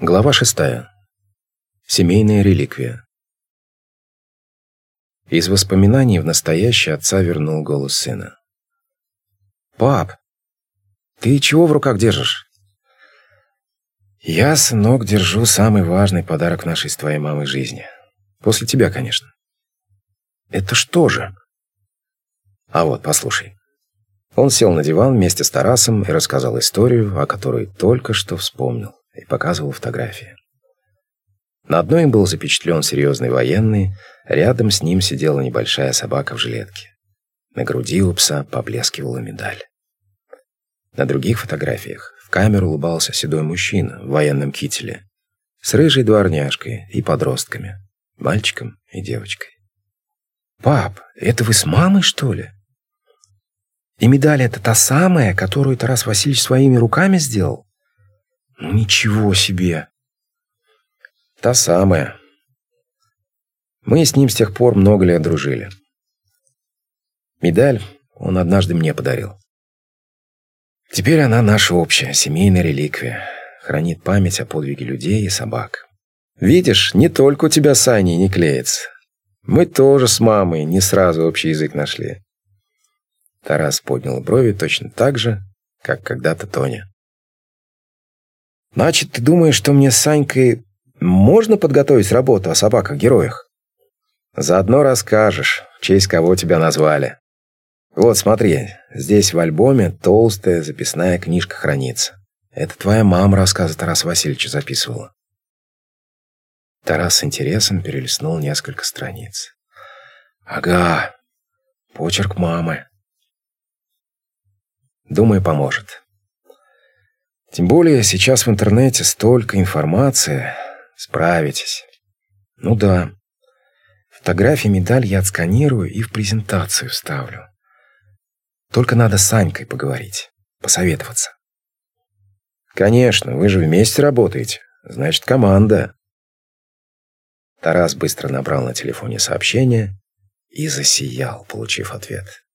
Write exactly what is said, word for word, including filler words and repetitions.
Глава шестая. Семейная реликвия. Из воспоминаний в настоящее отца вернул голос сына. «Пап, ты чего в руках держишь?» «Я, сынок, держу самый важный подарок в нашей с твоей мамой жизни. После тебя, конечно». «Это что же?» «А вот, послушай». Он сел на диван вместе с Тарасом и рассказал историю, о которой только что вспомнил, и показывал фотографии. На одной был запечатлен серьезный военный, рядом с ним сидела небольшая собака в жилетке. На груди у пса поблескивала медаль. На других фотографиях в камеру улыбался седой мужчина в военном кителе с рыжей дворняжкой и подростками, мальчиком и девочкой. «Пап, это вы с мамой, что ли? И медаль это та самая, которую Тарас Васильевич своими руками сделал? Ну ничего себе!» «Та самая. Мы с ним с тех пор много лет дружили. Медаль он однажды мне подарил. Теперь она наша общая семейная реликвия, хранит память о подвиге людей и собак. Видишь, не только у тебя с Аней не клеится. Мы тоже с мамой не сразу общий язык нашли». Тарас поднял брови точно так же, как когда-то Тоня. «Значит, ты думаешь, что мне с Санькой можно подготовить работу о собаках-героях? Заодно расскажешь, в честь кого тебя назвали. Вот, смотри, здесь в альбоме толстая записная книжка хранится. Это твоя мама рассказы Тараса Васильевича записывала». Тарас с интересом перелистнул несколько страниц. «Ага, почерк мамы. Думаю, поможет. Тем более сейчас в интернете столько информации. Справитесь. Ну да. Фотографии медаль я отсканирую и в презентацию вставлю. Только надо с Санькой поговорить, посоветоваться». «Конечно, вы же вместе работаете. Значит, команда». Тарас быстро набрал на телефоне сообщение и засиял, получив ответ.